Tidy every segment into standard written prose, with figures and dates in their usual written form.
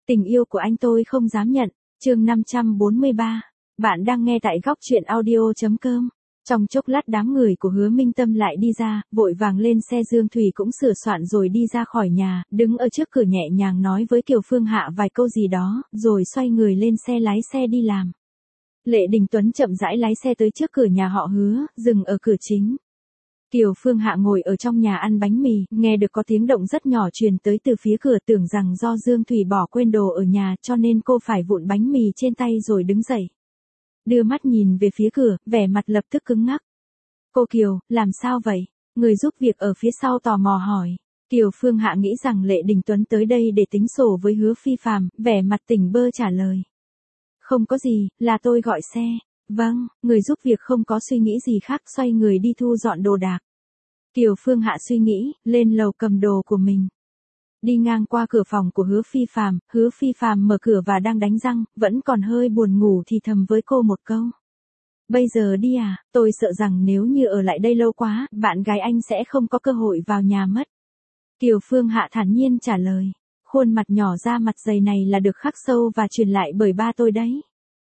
Tình yêu của anh tôi không dám nhận. Chương 543. Bạn đang nghe tại góc truyện audio.com. Trong chốc lát đám người của Hứa Minh Tâm lại đi ra, vội vàng lên xe. Dương Thủy cũng sửa soạn rồi đi ra khỏi nhà, đứng ở trước cửa nhẹ nhàng nói với Kiều Phương Hạ vài câu gì đó, rồi xoay người lên xe lái xe đi làm. Lệ Đình Tuấn chậm rãi lái xe tới trước cửa nhà họ Hứa, dừng ở cửa chính. Kiều Phương Hạ ngồi ở trong nhà ăn bánh mì, nghe được có tiếng động rất nhỏ truyền tới từ phía cửa, tưởng rằng do Dương Thủy bỏ quên đồ ở nhà cho nên cô phải vụn bánh mì trên tay rồi đứng dậy. Đưa mắt nhìn về phía cửa, vẻ mặt lập tức cứng ngắc. Cô Kiều, làm sao vậy? Người giúp việc ở phía sau tò mò hỏi. Kiều Phương Hạ nghĩ rằng Lệ Đình Tuấn tới đây để tính sổ với Hứa Phi Phàm, vẻ mặt tỉnh bơ trả lời. Không có gì, là tôi gọi xe. Vâng, người giúp việc không có suy nghĩ gì khác, xoay người đi thu dọn đồ đạc. Kiều Phương Hạ suy nghĩ, lên lầu cầm đồ của mình. Đi ngang qua cửa phòng của Hứa Phi Phàm mở cửa và đang đánh răng, vẫn còn hơi buồn ngủ thì thầm với cô một câu. Bây giờ đi à, tôi sợ rằng nếu như ở lại đây lâu quá, bạn gái anh sẽ không có cơ hội vào nhà mất. Kiều Phương Hạ thản nhiên trả lời. Khuôn mặt nhỏ da mặt dày này là được khắc sâu và truyền lại bởi ba tôi đấy.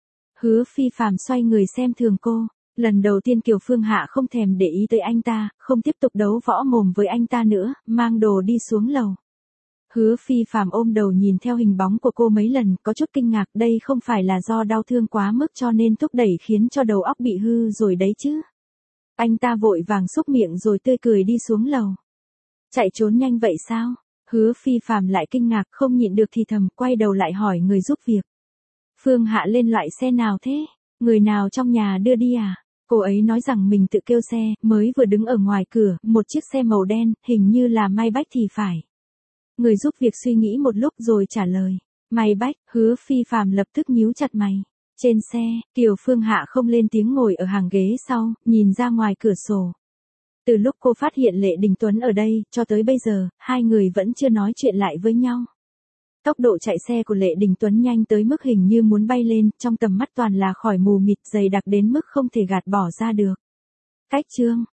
Hứa Phi Phàm xoay người xem thường cô. Lần đầu tiên Kiều Phương Hạ không thèm để ý tới anh ta, không tiếp tục đấu võ mồm với anh ta nữa, mang đồ đi xuống lầu. Hứa Phi Phàm ôm đầu nhìn theo hình bóng của cô mấy lần, có chút kinh ngạc, đây không phải là do đau thương quá mức cho nên thúc đẩy khiến cho đầu óc bị hư rồi đấy chứ. Anh ta vội vàng xúc miệng rồi tươi cười đi xuống lầu. Chạy trốn nhanh vậy sao? Hứa Phi Phàm lại kinh ngạc, không nhịn được thì thầm, quay đầu lại hỏi người giúp việc. Phương Hạ lên loại xe nào thế? Người nào trong nhà đưa đi à? Cô ấy nói rằng mình tự kêu xe, mới vừa đứng ở ngoài cửa, một chiếc xe màu đen, hình như là Maybach thì phải. Người giúp việc suy nghĩ một lúc rồi trả lời. Maybach. Hứa Phi Phàm lập tức nhíu chặt mày. Trên xe, Kiều Phương Hạ không lên tiếng ngồi ở hàng ghế sau, nhìn ra ngoài cửa sổ. Từ lúc cô phát hiện Lệ Đình Tuấn ở đây, cho tới bây giờ, hai người vẫn chưa nói chuyện lại với nhau. Tốc độ chạy xe của Lệ Đình Tuấn nhanh tới mức hình như muốn bay lên, trong tầm mắt toàn là khói mù mịt dày đặc đến mức không thể gạt bỏ ra được. Cách chương